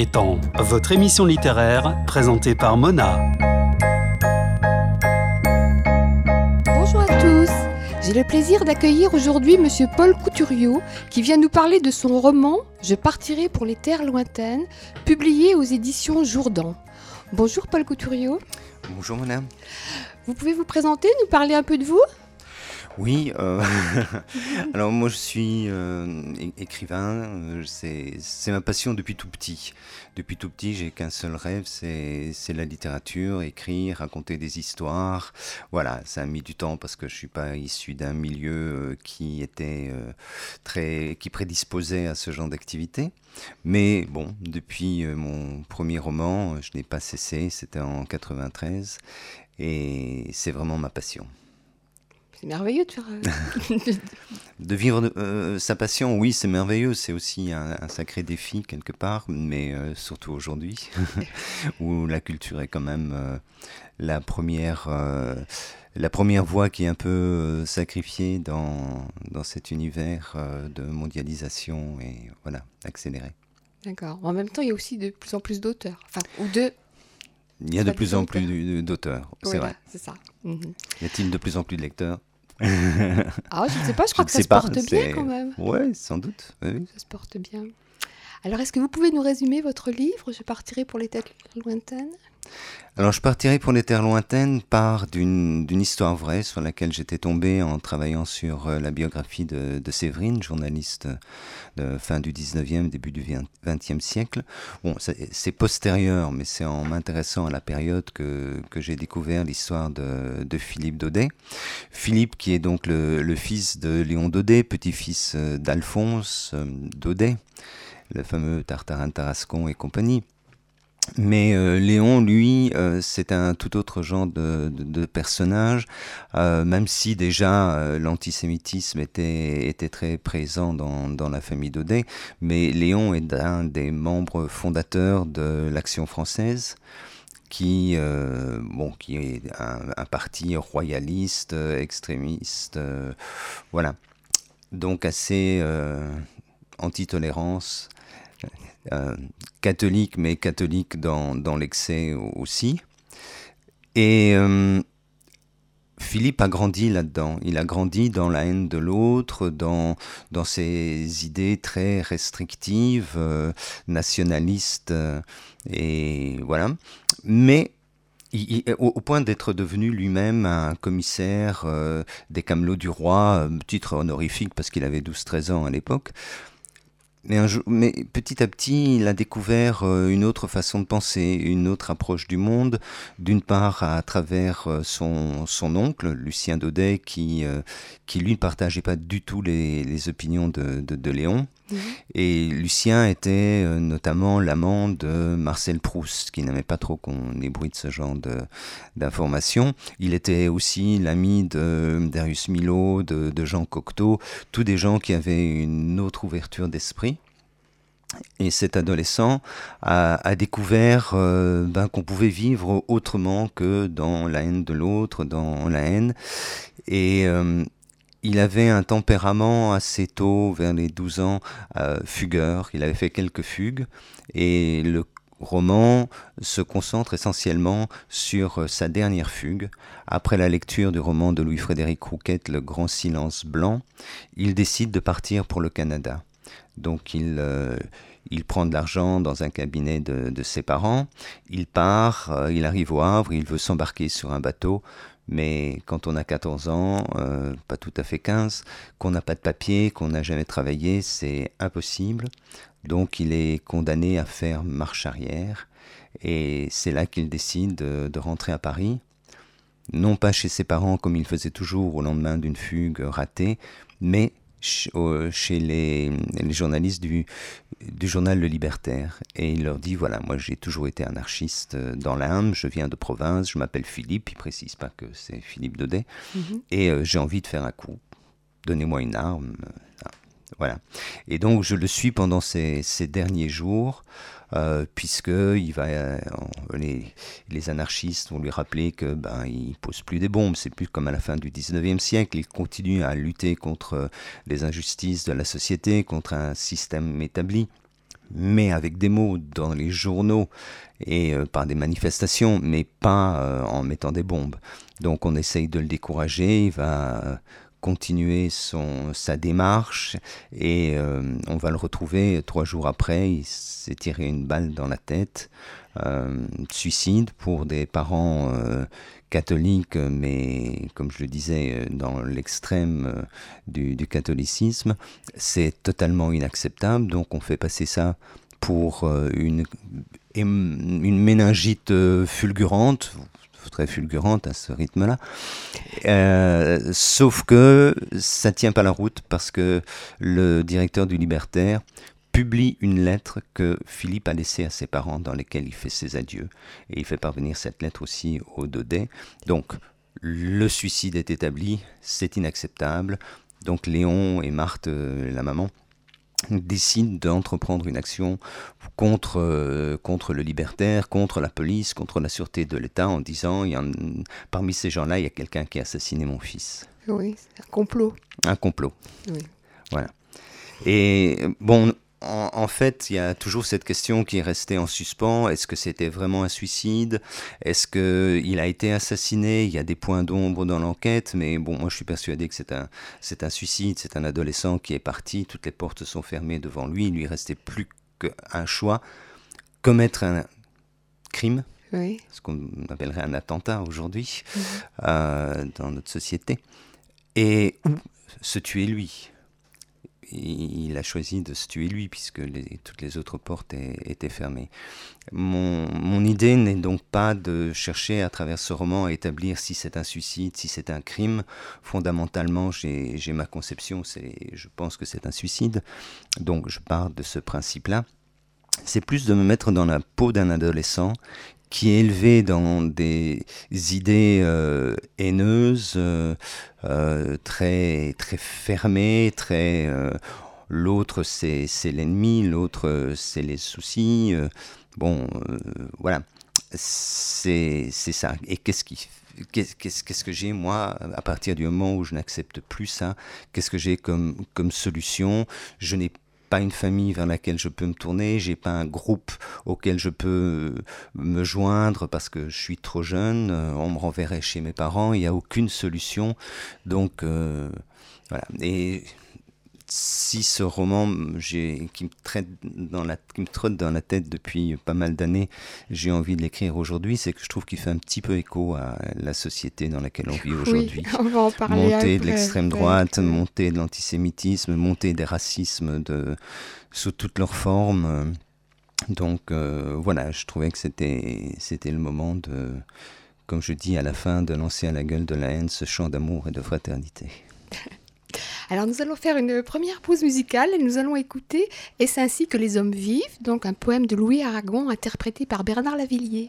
est temps, votre émission littéraire présentée par Mona. Bonjour à tous, j'ai le plaisir d'accueillir aujourd'hui Monsieur Paul Couturiot qui vient nous parler de son roman « Je partirai pour les terres lointaines » publié aux éditions Jourdan. Bonjour Paul Couturiot. Bonjour Mona. Vous pouvez vous présenter, nous parler un peu de vous ? Oui, alors moi je suis écrivain, c'est ma passion depuis tout petit. Depuis tout petit, j'ai qu'un seul rêve, c'est la littérature, écrire, raconter des histoires. Voilà, ça a mis du temps parce que je suis pas issu d'un milieu qui prédisposait à ce genre d'activité. Mais bon, depuis mon premier roman, je n'ai pas cessé, c'était en 93, et c'est vraiment ma passion. C'est merveilleux de faire... De vivre sa passion, oui, c'est merveilleux. C'est aussi un sacré défi quelque part, mais surtout aujourd'hui, où la culture est quand même la première voie qui est un peu sacrifiée dans cet univers de mondialisation et voilà, accéléré. D'accord. En même temps, il y a aussi de plus en plus d'auteurs. Il y a de plus en plus d'auteurs, c'est vrai. C'est ça. Y a-t-il de plus en plus de lecteurs ? Ah, je ne sais pas, je crois que ça se porte bien quand même. Oui, sans doute. Oui. Ça se porte bien. Alors, est-ce que vous pouvez nous résumer votre livre « Je partirai pour les terres lointaines » ? Alors, je partirai pour les terres lointaines part d'une histoire vraie sur laquelle j'étais tombé en travaillant sur la biographie de Séverine, journaliste de fin du 19e, début du 20e siècle. Bon, c'est postérieur, mais c'est en m'intéressant à la période que j'ai découvert l'histoire de Philippe Daudet. Philippe qui est donc le fils de Léon Daudet, petit-fils d'Alphonse Daudet, le fameux Tartarin de Tarascon et compagnie. Mais Léon, lui, c'est un tout autre genre de personnage, même si déjà l'antisémitisme était très présent dans la famille Daudet, mais Léon est un des membres fondateurs de l'Action française, qui est un parti royaliste, extrémiste, voilà, donc assez anti-tolérance. Catholique, mais catholique dans l'excès aussi. Et Philippe a grandi là-dedans. Il a grandi dans la haine de l'autre, dans ses idées très restrictives, nationalistes, et voilà. Mais au point d'être devenu lui-même un commissaire des Camelots du Roi, titre honorifique parce qu'il avait 12-13 ans à l'époque. Mais petit à petit, il a découvert une autre façon de penser, une autre approche du monde, d'une part à travers son oncle, Lucien Daudet, qui lui ne partageait pas du tout les opinions de Léon. Mmh. Et Lucien était notamment l'amant de Marcel Proust, qui n'aimait pas trop qu'on ébruite ce genre d'informations. Il était aussi l'ami de Darius Milhaud, de Jean Cocteau, tous des gens qui avaient une autre ouverture d'esprit. Et cet adolescent a découvert qu'on pouvait vivre autrement que dans la haine de l'autre, dans la haine. Et il avait un tempérament assez tôt, vers les 12 ans, fugueur. Il avait fait quelques fugues. Et le roman se concentre essentiellement sur sa dernière fugue. Après la lecture du roman de Louis-Frédéric Rouquette, Le Grand Silence Blanc, il décide de partir pour le Canada. Donc il prend de l'argent dans un cabinet de ses parents, il part, il arrive au Havre, il veut s'embarquer sur un bateau, mais quand on a 14 ans, pas tout à fait 15, qu'on n'a pas de papier, qu'on n'a jamais travaillé, c'est impossible. Donc il est condamné à faire marche arrière, et c'est là qu'il décide de rentrer à Paris, non pas chez ses parents comme il faisait toujours au lendemain d'une fugue ratée, mais chez les journalistes du journal Le Libertaire, et il leur dit voilà, moi j'ai toujours été anarchiste dans l'âme, je viens de province, je m'appelle Philippe, il précise pas que c'est Philippe Daudet, et j'ai envie de faire un coup, donnez-moi une arme, voilà. Et donc je le suis pendant ces derniers jours, puisque il va, les anarchistes vont lui rappeler que il pose plus des bombes, c'est plus comme à la fin du 19e siècle, il continue à lutter contre les injustices de la société, contre un système établi. mais avec des mots dans les journaux et par des manifestations, mais pas en mettant des bombes. Donc on essaye de le décourager, il va continuer sa démarche et on va le retrouver 3 jours après, il s'est tiré une balle dans la tête. Suicide pour des parents catholiques, mais comme je le disais, dans l'extrême du catholicisme, c'est totalement inacceptable. Donc on fait passer ça pour une méningite fulgurante, très fulgurante à ce rythme-là. Sauf que ça tient pas la route parce que le directeur du Libertaire publie une lettre que Philippe a laissée à ses parents dans laquelle il fait ses adieux. Et il fait parvenir cette lettre aussi au Daudet. Donc, le suicide est établi, c'est inacceptable. Donc, Léon et Marthe, la maman, décident d'entreprendre une action contre le Libertaire, contre la police, contre la sûreté de l'État, en disant, parmi ces gens-là, il y a quelqu'un qui a assassiné mon fils. Oui, c'est un complot. Un complot. Oui. Voilà. Et bon... En fait, il y a toujours cette question qui est restée en suspens. Est-ce que c'était vraiment un suicide ? Est-ce qu'il a été assassiné ? Il y a des points d'ombre dans l'enquête, mais bon, moi je suis persuadé que c'est un suicide, c'est un adolescent qui est parti, toutes les portes sont fermées devant lui, il lui restait plus qu'un choix, commettre un crime, oui. Ce qu'on appellerait un attentat aujourd'hui dans notre société, et ou se tuer lui. Il a choisi de se tuer lui puisque toutes les autres portes étaient fermées. Mon idée n'est donc pas de chercher à travers ce roman à établir si c'est un suicide, si c'est un crime. Fondamentalement, j'ai ma conception, je pense que c'est un suicide. Donc je pars de ce principe-là. C'est plus de me mettre dans la peau d'un adolescent qui est élevé dans des idées haineuses, très, très fermées, l'autre c'est l'ennemi, l'autre c'est les soucis. Voilà, c'est ça. Et qu'est-ce que j'ai, moi, à partir du moment où je n'accepte plus ça? Qu'est-ce que j'ai comme solution? Je n'ai pas une famille vers laquelle je peux me tourner, j'ai pas un groupe auquel je peux me joindre parce que je suis trop jeune, on me renverrait chez mes parents, il n'y a aucune solution. Donc voilà. Et si ce roman qui me trotte dans la tête depuis pas mal d'années, j'ai envie de l'écrire aujourd'hui, c'est que je trouve qu'il fait un petit peu écho à la société dans laquelle on vit aujourd'hui. Oui, on va en parler montée après, de l'extrême droite, montée de l'antisémitisme, montée des racismes sous toutes leurs formes. Donc voilà, je trouvais que c'était le moment de, comme je dis à la fin, de lancer à la gueule de la haine ce chant d'amour et de fraternité. Alors nous allons faire une première pause musicale et nous allons écouter « Est-ce ainsi que les hommes vivent ?» donc un poème de Louis Aragon interprété par Bernard Lavilliers.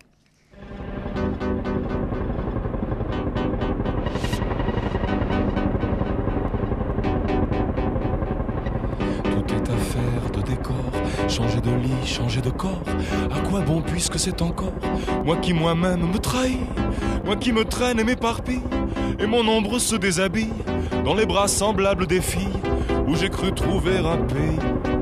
Tout est affaire de décor, changer de lit, changer de corps. À quoi bon puisque c'est encore moi qui moi-même me trahis, moi qui me traîne et m'éparpille, et mon ombre se déshabille dans les bras semblables des filles où j'ai cru trouver un pays.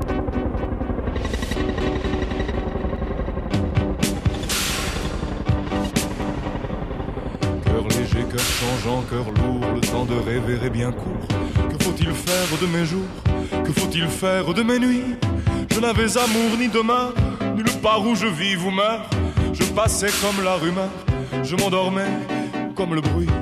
Cœur léger, cœur changeant, cœur lourd, le temps de rêver est bien court. Que faut-il faire de mes jours? Que faut-il faire de mes nuits? Je n'avais amour ni demeure, nulle part où je vis ou meurs. Je passais comme la rumeur, je m'endormais comme le bruit.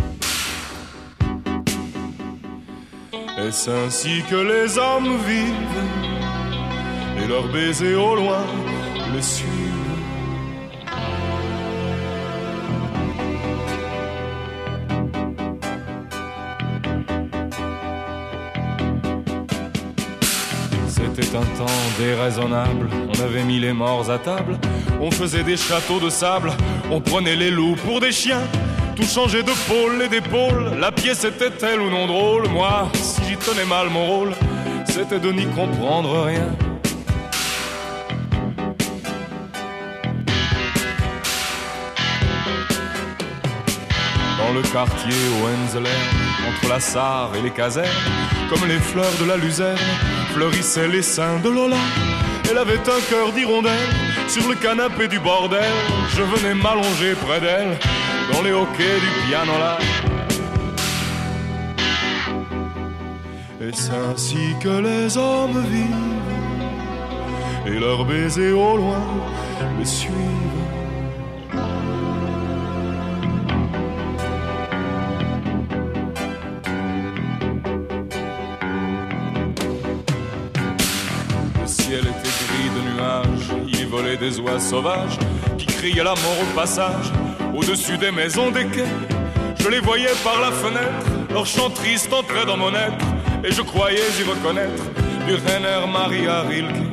Est-ce ainsi que les hommes vivent et leurs baisers au loin les suivent? C'était un temps déraisonnable, on avait mis les morts à table, on faisait des châteaux de sable, on prenait les loups pour des chiens. Tout changeait de pôle et d'épaule, la pièce était-elle ou non drôle? Moi, si j'y tenais mal mon rôle, c'était de n'y comprendre rien. Dans le quartier Hohenzollern, entre la Sarre et les casernes, comme les fleurs de la luzerne, fleurissaient les seins de Lola. Elle avait un cœur d'hirondelle sur le canapé du bordel. Je venais m'allonger près d'elle dans les hoquets du piano là. Et c'est ainsi que les hommes vivent, et leurs baisers au loin les suivent. Le ciel était gris de nuages, il y volait des oies sauvages qui criaient la mort au passage, au-dessus des maisons des quais. Je les voyais par la fenêtre, leur chant triste entrait dans mon être, et je croyais y reconnaître du Rainer Maria Rilke.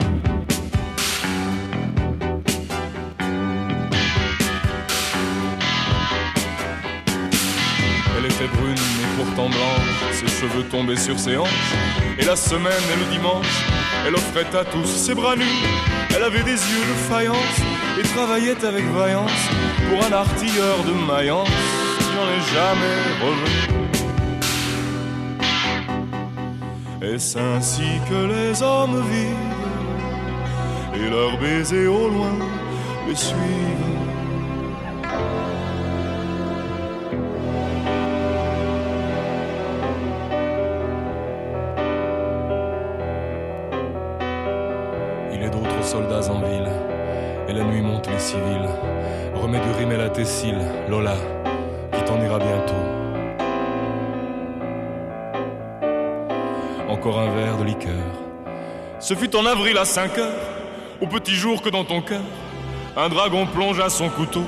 Elle était brune et pourtant blanche, ses cheveux tombaient sur ses hanches, et la semaine et le dimanche, elle offrait à tous ses bras nus. Elle avait des yeux de faïence et travaillait avec vaillance pour un artilleur de Mayence qui n'en est jamais revenu. Et c'est ainsi que les hommes vivent, et leurs baisers au loin les suivent. Il est d'autres soldats en ville, et la nuit monte les civils. Remets du rimel à tes cils, Lola, qui t'en ira bientôt. Encore un verre de liqueur. Ce fut en avril à 5 heures, au petit jour que dans ton cœur, un dragon plongea son couteau.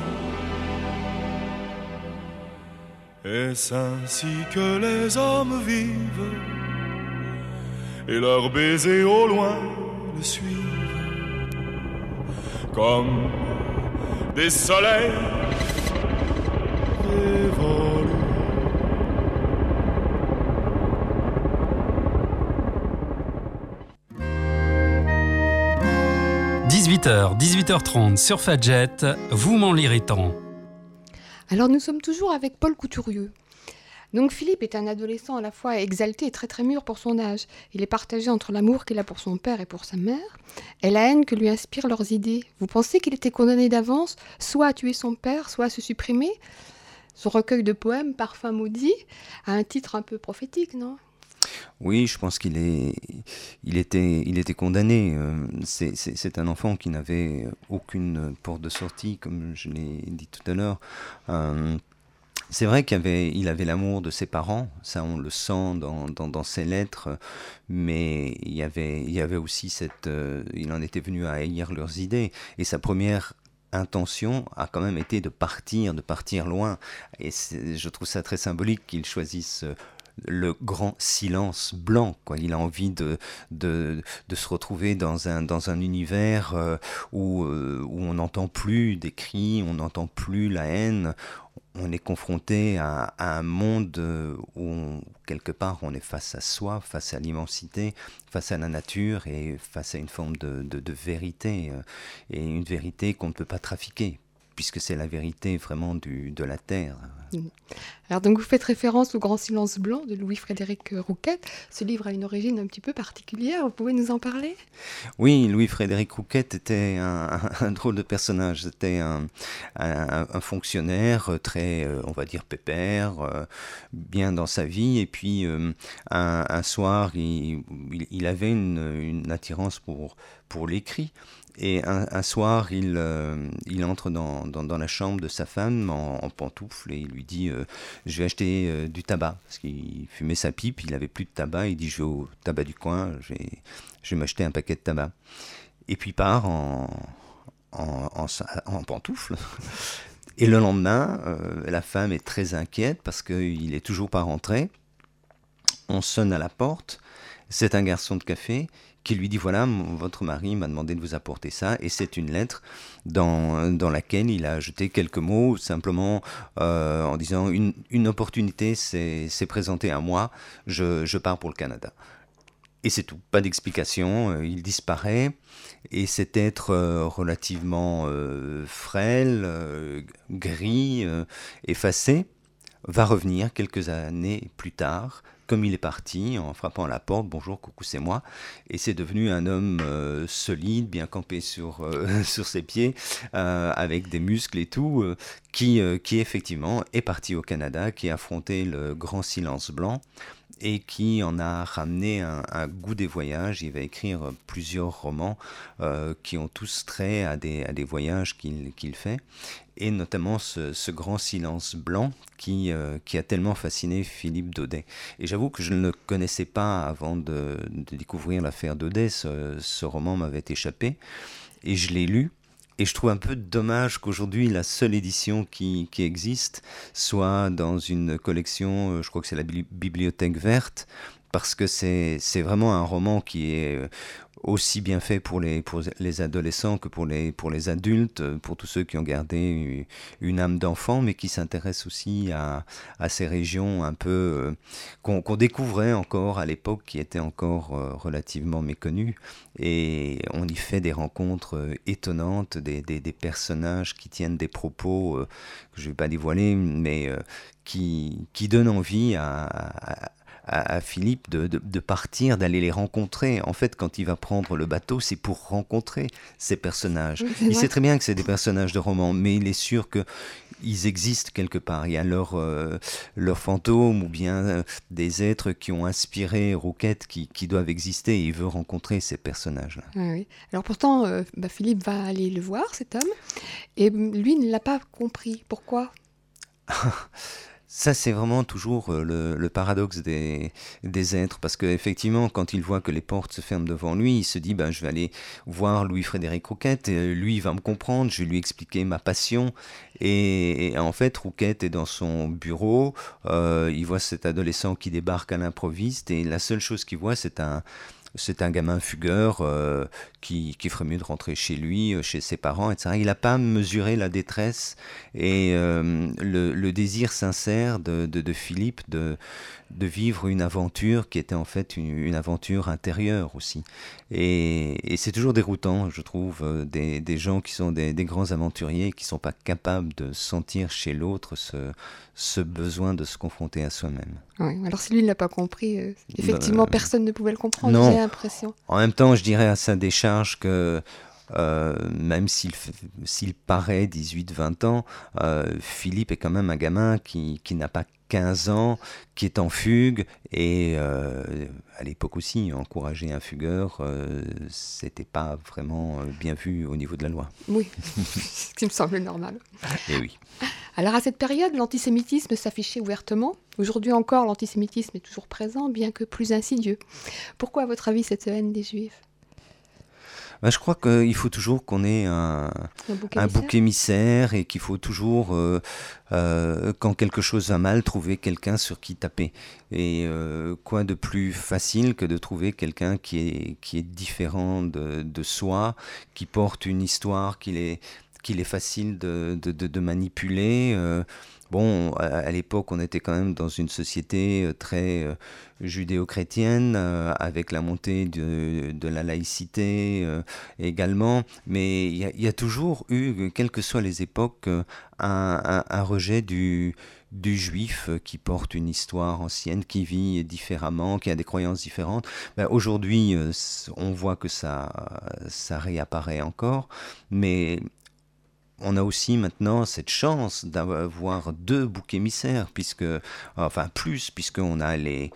Et c'est ainsi que les hommes vivent, et leurs baisers au loin le suivent. Comme des soleils révolus. 18h, 18h30 sur Fadjet, vous m'en lirez tant. Alors nous sommes toujours avec Paul Couturieux. Donc Philippe est un adolescent à la fois exalté et très très mûr pour son âge. Il est partagé entre l'amour qu'il a pour son père et pour sa mère, et la haine que lui inspirent leurs idées. Vous pensez qu'il était condamné d'avance, soit à tuer son père, soit à se supprimer ? Son recueil de poèmes, Parfum maudit, a un titre un peu prophétique, non ? Oui, je pense qu'il était condamné. C'est un enfant qui n'avait aucune porte de sortie, comme je l'ai dit tout à l'heure. C'est vrai qu'il avait l'amour de ses parents, ça on le sent dans ses lettres, mais il y avait aussi il en était venu à haïr leurs idées, et sa première intention a quand même été de partir loin, et je trouve ça très symbolique qu'il choisisse le grand silence blanc, quoi. Il a envie de se retrouver dans un univers où on n'entend plus des cris, on n'entend plus la haine. On est confronté à un monde où, quelque part, on est face à soi, face à l'immensité, face à la nature et face à une forme de vérité, et une vérité qu'on ne peut pas trafiquer, puisque c'est la vérité vraiment de la terre. Alors donc vous faites référence au Grand silence blanc de Louis-Frédéric Rouquette. Ce livre a une origine un petit peu particulière, vous pouvez nous en parler ? Oui, Louis-Frédéric Rouquette était un drôle de personnage. C'était un fonctionnaire très, on va dire, pépère, bien dans sa vie. Et puis un soir, il avait une attirance pour l'écrit. Et un soir, il entre dans la chambre de sa femme en pantoufles et il lui dit je vais acheter du tabac, parce qu'il fumait sa pipe, il n'avait plus de tabac, il dit je vais au tabac du coin, je vais m'acheter un paquet de tabac. Et puis il part en pantoufles. Et le lendemain, la femme est très inquiète parce qu'il n'est toujours pas rentré. On sonne à la porte, c'est un garçon de café qui lui dit voilà, votre mari m'a demandé de vous apporter ça, et c'est une lettre dans laquelle il a ajouté quelques mots, simplement en disant une opportunité s'est présentée à moi, je pars pour le Canada. Et c'est tout, pas d'explication, il disparaît, et cet être relativement frêle, gris, effacé, va revenir quelques années plus tard, comme il est parti, en frappant à la porte, bonjour, coucou, c'est moi. Et c'est devenu un homme solide, bien campé sur ses pieds, avec des muscles et tout, qui effectivement est parti au Canada, qui a affronté le grand silence blanc et qui en a ramené un goût des voyages. Il va écrire plusieurs romans qui ont tous trait à des voyages qu'il fait. Et notamment ce grand silence blanc qui a tellement fasciné Philippe Daudet. Et j'avoue que je ne le connaissais pas avant de découvrir l'affaire Daudet. Ce roman m'avait échappé et je l'ai lu. Et je trouve un peu dommage qu'aujourd'hui, la seule édition qui existe soit dans une collection, je crois que c'est la Bibliothèque verte, parce que c'est vraiment un roman qui est aussi bien fait pour les adolescents que pour les adultes, pour tous ceux qui ont gardé une âme d'enfant, mais qui s'intéressent aussi à ces régions un peu qu'on découvrait encore à l'époque, qui étaient encore relativement méconnues. Et on y fait des rencontres étonnantes, des personnages qui tiennent des propos que je ne vais pas dévoiler, mais qui donnent envie à Philippe de partir, d'aller les rencontrer. En fait, quand il va prendre le bateau, c'est pour rencontrer ces personnages. Oui, Il sait très bien que c'est des personnages de roman, mais il est sûr qu'ils existent quelque part. Il y a leurs fantômes ou bien des êtres qui ont inspiré Rouquette qui doivent exister, et il veut rencontrer ces personnages-là. Oui. Alors pourtant, Philippe va aller le voir, cet homme, et lui ne l'a pas compris. Pourquoi ? Ça, c'est vraiment toujours le paradoxe des êtres, parce qu'effectivement, quand il voit que les portes se ferment devant lui, il se dit, je vais aller voir Louis-Frédéric Rouquette, et lui, il va me comprendre, je vais lui expliquer ma passion. Et en fait, Rouquette est dans son bureau, il voit cet adolescent qui débarque à l'improviste, et la seule chose qu'il voit, c'est un gamin fugueur qui ferait mieux de rentrer chez lui, chez ses parents, etc. Il n'a pas mesuré la détresse et le désir sincère de Philippe de vivre une aventure qui était en fait une aventure intérieure aussi. Et c'est toujours déroutant, je trouve, des gens qui sont des grands aventuriers, qui ne sont pas capables de sentir chez l'autre ce besoin de se confronter à soi-même. Oui, alors si lui ne l'a pas compris, effectivement, personne ne pouvait le comprendre, non. j'ai l'impression. En même temps, je dirais à sa décharge que même s'il paraît 18-20 ans, Philippe est quand même un gamin qui n'a pas 15 ans, qui est en fugue, et à l'époque aussi, encourager un fugueur, c'était pas vraiment bien vu au niveau de la loi. Oui, ce qui me semble normal. Et oui. Alors à cette période, l'antisémitisme s'affichait ouvertement. Aujourd'hui encore, l'antisémitisme est toujours présent, bien que plus insidieux. Pourquoi, à votre avis, cette haine des Juifs ? Je crois qu'il faut toujours qu'on ait un bouc émissaire, et qu'il faut toujours, quand quelque chose va mal, trouver quelqu'un sur qui taper. Et quoi de plus facile que de trouver quelqu'un qui est différent de soi, qui porte une histoire qu'il est facile de manipuler. Bon, à l'époque, on était quand même dans une société très judéo-chrétienne, avec la montée de la laïcité également. Mais il y a toujours eu, quelles que soient les époques, un rejet du juif qui porte une histoire ancienne, qui vit différemment, qui a des croyances différentes. Aujourd'hui, on voit que ça réapparaît encore, mais on a aussi maintenant cette chance d'avoir deux boucs émissaires, puisqu'on a les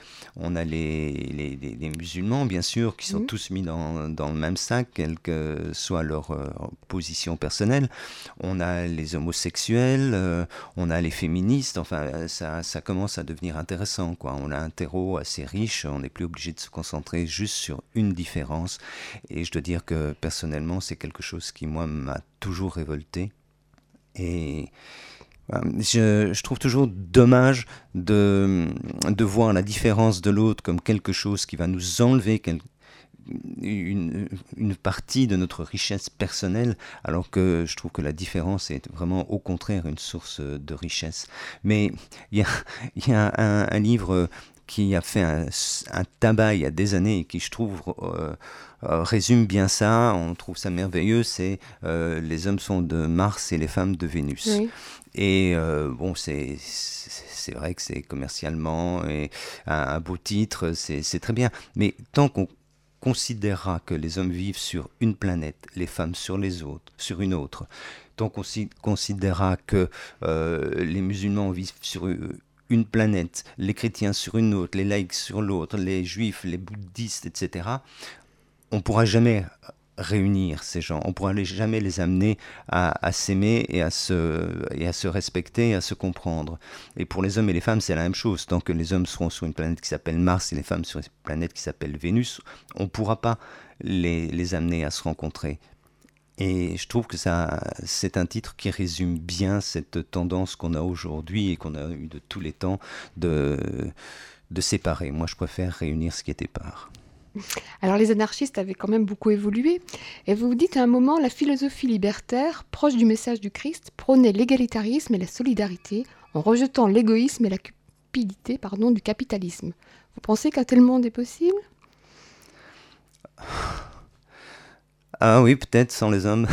musulmans, bien sûr, qui sont tous mis dans le même sac, quelle que soit leur position personnelle. On a les homosexuels, on a les féministes, ça commence à devenir intéressant, quoi. On a un terreau assez riche, on n'est plus obligé de se concentrer juste sur une différence. Et je dois dire que personnellement, c'est quelque chose qui, moi, m'a toujours révolté. Et je trouve toujours dommage de voir la différence de l'autre comme quelque chose qui va nous enlever une partie de notre richesse personnelle, alors que je trouve que la différence est vraiment au contraire une source de richesse. Mais il y a un livre qui a fait un tabac il y a des années et qui, je trouve, résume bien ça. On trouve ça merveilleux. C'est les hommes sont de Mars et les femmes de Vénus. Oui. Et c'est vrai que c'est commercialement et un beau titre, c'est très bien. Mais tant qu'on considérera que les hommes vivent sur une planète, les femmes sur une autre, tant qu'on considérera que les musulmans vivent sur une planète, les chrétiens sur une autre, les laïcs sur l'autre, les juifs, les bouddhistes, etc., on ne pourra jamais réunir ces gens, on ne pourra jamais les amener à s'aimer et à se respecter et à se comprendre. Et pour les hommes et les femmes, c'est la même chose. Tant que les hommes seront sur une planète qui s'appelle Mars et les femmes sur une planète qui s'appelle Vénus, on ne pourra pas les amener à se rencontrer. Et je trouve que c'est un titre qui résume bien cette tendance qu'on a aujourd'hui et qu'on a eu de tous les temps de séparer. Moi, je préfère réunir ce qui est épars. Alors les anarchistes avaient quand même beaucoup évolué. Et vous vous dites à un moment, la philosophie libertaire, proche du message du Christ, prônait l'égalitarisme et la solidarité en rejetant l'égoïsme et la cupidité du capitalisme. Vous pensez qu'un tel monde est possible ? Ah oui, peut-être sans les hommes.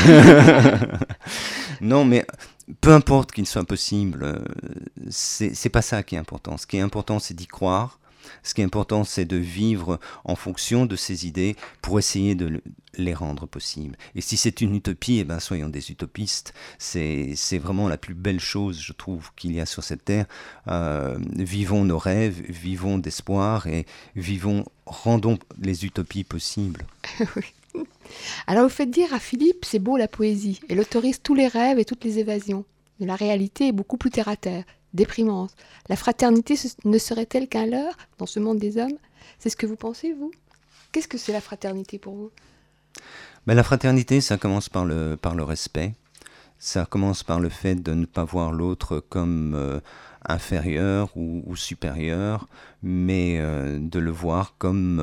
Non, mais peu importe qu'il soit possible, c'est pas ça qui est important. Ce qui est important, c'est d'y croire. Ce qui est important, c'est de vivre en fonction de ces idées pour essayer de les rendre possibles. Et si c'est une utopie, eh ben, soyons des utopistes. C'est vraiment la plus belle chose, je trouve, qu'il y a sur cette terre. Vivons nos rêves, vivons d'espoir et rendons les utopies possibles. Oui. Alors vous faites dire à Philippe, c'est beau la poésie. Elle autorise tous les rêves et toutes les évasions. Mais la réalité est beaucoup plus terre-à-terre. Déprimante. La fraternité ne serait-elle qu'un leurre dans ce monde des hommes ? C'est ce que vous pensez, vous ? Qu'est-ce que c'est la fraternité pour vous ? Ben, la fraternité, ça commence par le respect. Ça commence par le fait de ne pas voir l'autre comme inférieur ou supérieur, mais de le voir comme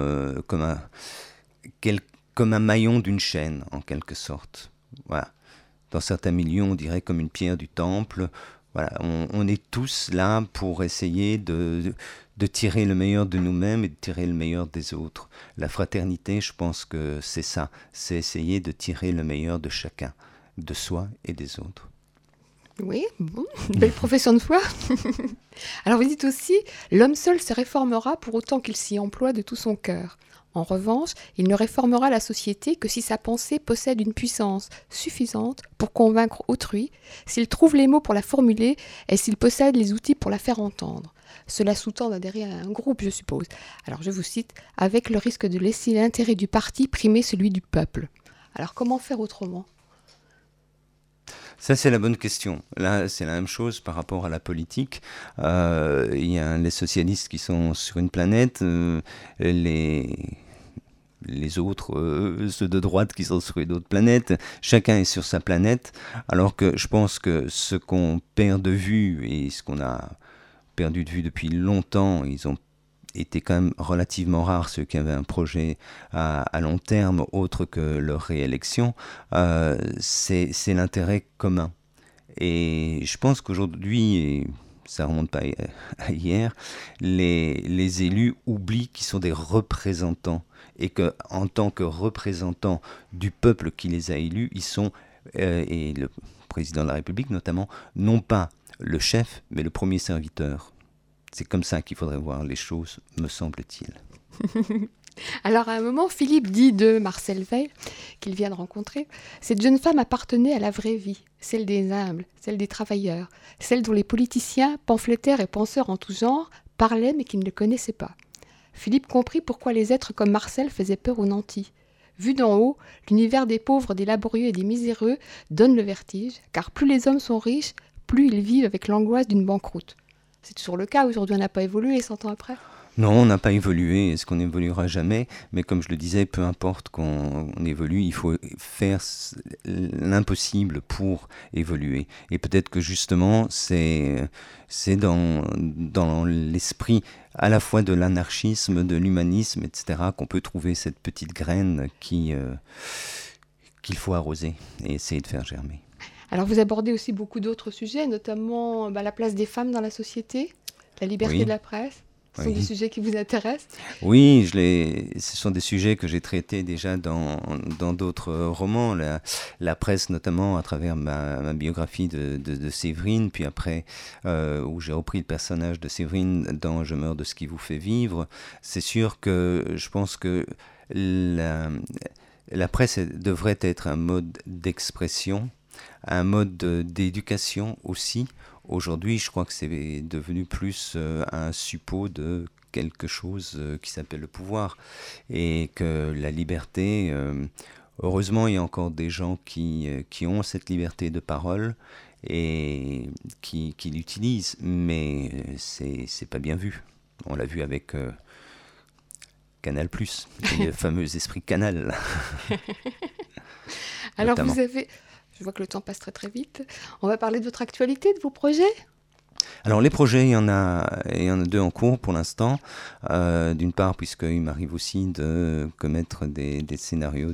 un maillon d'une chaîne, en quelque sorte. Voilà. Dans certains milieux, on dirait comme une pierre du temple. Voilà, on est tous là pour essayer de tirer le meilleur de nous-mêmes et de tirer le meilleur des autres. La fraternité, je pense que c'est ça, c'est essayer de tirer le meilleur de chacun, de soi et des autres. Oui, bon, belle profession de foi. Alors vous dites aussi, l'homme seul se réformera pour autant qu'il s'y emploie de tout son cœur. En revanche, il ne réformera la société que si sa pensée possède une puissance suffisante pour convaincre autrui, s'il trouve les mots pour la formuler et s'il possède les outils pour la faire entendre. Cela sous-tend d'adhérer à un groupe, je suppose. Alors je vous cite, avec le risque de laisser l'intérêt du parti primer celui du peuple. Alors comment faire autrement ? Ça, c'est la bonne question. Là, c'est la même chose par rapport à la politique. Il y a les socialistes qui sont sur une planète, les autres, ceux de droite qui sont sur une autre planète. Chacun est sur sa planète, alors que je pense que ce qu'on perd de vue et ce qu'on a perdu de vue depuis longtemps, ils ont été quand même relativement rares, ceux qui avaient un projet à long terme autre que leur réélection, c'est l'intérêt commun. Et je pense qu'aujourd'hui, et ça ne remonte pas à hier, les élus oublient qu'ils sont des représentants et qu'en tant que représentants du peuple qui les a élus, ils sont, et le président de la République notamment, non pas le chef, mais le premier serviteur. C'est comme ça qu'il faudrait voir les choses, me semble-t-il. Alors à un moment, Philippe dit de Marcel Veil, qu'il vient de rencontrer, cette jeune femme appartenait à la vraie vie, celle des humbles, celle des travailleurs, celle dont les politiciens, pamphlétaires et penseurs en tout genre parlaient mais qu'ils ne connaissaient pas. Philippe comprit pourquoi les êtres comme Marcel faisaient peur aux nantis. Vu d'en haut, l'univers des pauvres, des laborieux et des miséreux donne le vertige, car plus les hommes sont riches, plus ils vivent avec l'angoisse d'une banqueroute. C'est toujours le cas, aujourd'hui on n'a pas évolué 100 ans après. Non, on n'a pas évolué, est-ce qu'on n'évoluera jamais ? Mais comme je le disais, peu importe qu'on évolue, il faut faire l'impossible pour évoluer. Et peut-être que justement, c'est dans l'esprit à la fois de l'anarchisme, de l'humanisme, etc., qu'on peut trouver cette petite graine qu'il faut arroser et essayer de faire germer. Alors vous abordez aussi beaucoup d'autres sujets, notamment la place des femmes dans la société, la liberté de la presse. Ce sont des sujets qui vous intéressent? Oui, ce sont des sujets que j'ai traités déjà dans d'autres romans, la presse notamment à travers ma biographie de Séverine, puis après où j'ai repris le personnage de Séverine dans Je meurs de ce qui vous fait vivre. C'est sûr que je pense que la presse devrait être un mode d'expression, un mode d'éducation aussi. Aujourd'hui, je crois que c'est devenu plus un suppôt de quelque chose qui s'appelle le pouvoir, et que la liberté, heureusement, il y a encore des gens qui ont cette liberté de parole et qui l'utilisent, mais c'est pas bien vu. On l'a vu avec Canal+, le fameux esprit Canal. Alors Notamment. Je vois que le temps passe très très vite. On va parler de votre actualité, de vos projets? Alors les projets, il y en a 2 en cours pour l'instant. D'une part, puisqu'il m'arrive aussi de commettre des scénarios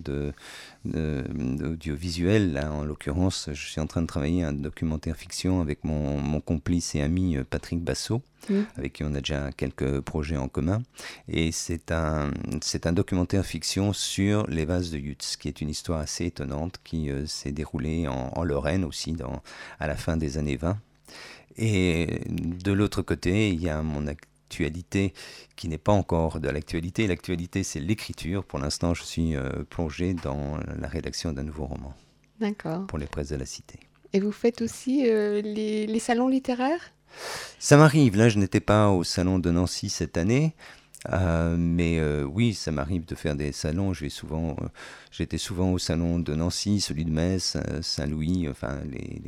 d'audiovisuel. Là, en l'occurrence, je suis en train de travailler un documentaire fiction avec mon complice et ami Patrick Bassot, avec qui on a déjà quelques projets en commun. Et c'est un documentaire fiction sur les vases de Yutz, qui est une histoire assez étonnante qui s'est déroulée en Lorraine aussi à la fin des années 20. Et de l'autre côté, il y a mon actualité qui n'est pas encore de l'actualité. L'actualité, c'est l'écriture. Pour l'instant, je suis plongé dans la rédaction d'un nouveau roman. D'accord. Pour les presses de la Cité. Et vous faites aussi les salons littéraires? Ça m'arrive. Là, je n'étais pas au salon de Nancy cette année. Mais oui, ça m'arrive de faire des salons. J'étais souvent au salon de Nancy, celui de Metz, Saint-Louis, enfin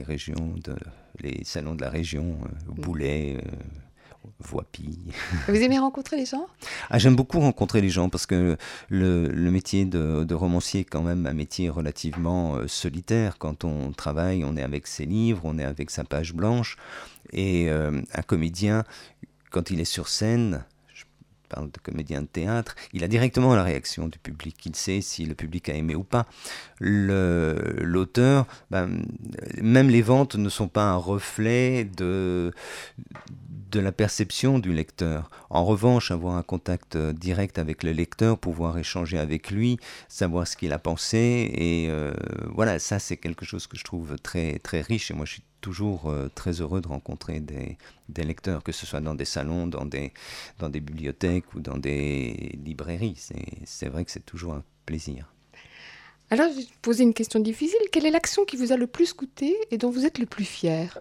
les salons de la région, Boulay, Voipy. Vous aimez rencontrer les gens? J'aime beaucoup rencontrer les gens parce que le métier de romancier est quand même un métier relativement solitaire. Quand on travaille, on est avec ses livres, on est avec sa page blanche. Et un comédien, quand il est sur scène, parle de comédien de théâtre, il a directement la réaction du public. Il sait si le public a aimé ou pas. L'auteur, même les ventes ne sont pas un reflet de la perception du lecteur. En revanche, avoir un contact direct avec le lecteur, pouvoir échanger avec lui, savoir ce qu'il a pensé, et voilà, ça c'est quelque chose que je trouve très, très riche, et moi je suis toujours très heureux de rencontrer des lecteurs, que ce soit dans des salons, dans des bibliothèques ou dans des librairies. C'est vrai que c'est toujours un plaisir. Alors, je vais te poser une question difficile. Quelle est l'action qui vous a le plus coûté et dont vous êtes le plus fier?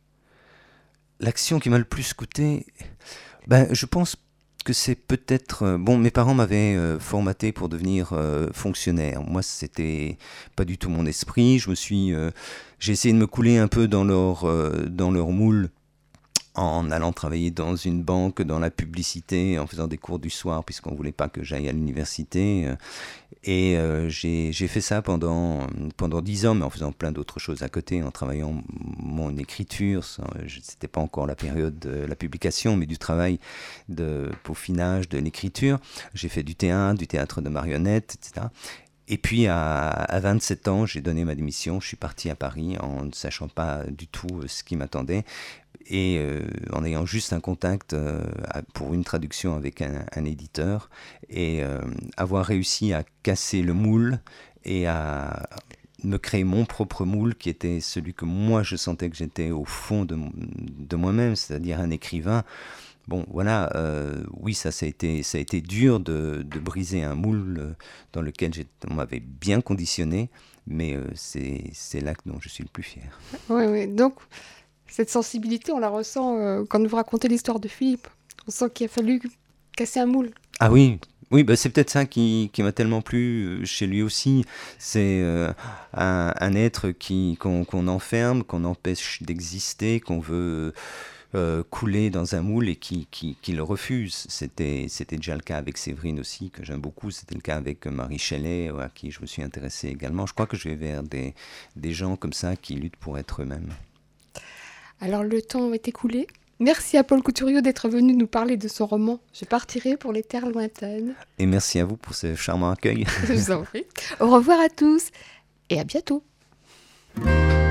L'action qui m'a le plus coûté, je pense que c'est peut-être... mes parents m'avaient formaté pour devenir fonctionnaire. Moi, c'était pas du tout mon esprit. J'ai essayé de me couler un peu dans leur moule en allant travailler dans une banque, dans la publicité, en faisant des cours du soir, puisqu'on voulait pas que j'aille à l'université. Et j'ai fait ça pendant 10 ans, mais en faisant plein d'autres choses à côté, en travaillant mon écriture. C'était pas encore la période de la publication, mais du travail de peaufinage de l'écriture. J'ai fait du théâtre de marionnettes, etc. Et puis à 27 ans, j'ai donné ma démission, je suis parti à Paris en ne sachant pas du tout ce qui m'attendait, et en ayant juste un contact pour une traduction avec un éditeur, et avoir réussi à casser le moule et à me créer mon propre moule, qui était celui que moi je sentais que j'étais au fond de moi-même, c'est-à-dire un écrivain. Bon, voilà, oui, ça a été dur de briser un moule dans lequel on m'avait bien conditionné, mais c'est l'acte dont je suis le plus fier. Oui, donc cette sensibilité, on la ressent quand vous racontez l'histoire de Philippe. On sent qu'il a fallu casser un moule. Ah oui, c'est peut-être ça qui m'a tellement plu chez lui aussi. C'est un être qu'on enferme, qu'on empêche d'exister, qu'on veut... couler dans un moule et qui le refuse. C'était déjà le cas avec Séverine aussi, que j'aime beaucoup. C'était le cas avec Marie Shelley, à qui je me suis intéressé également. Je crois que je vais vers des gens comme ça qui luttent pour être eux-mêmes. Alors le temps est écoulé. Merci à Paul Couturiot d'être venu nous parler de son roman « Je partirai pour les terres lointaines ». Et merci à vous pour ce charmant accueil. Je vous en prie. Au revoir à tous et à bientôt.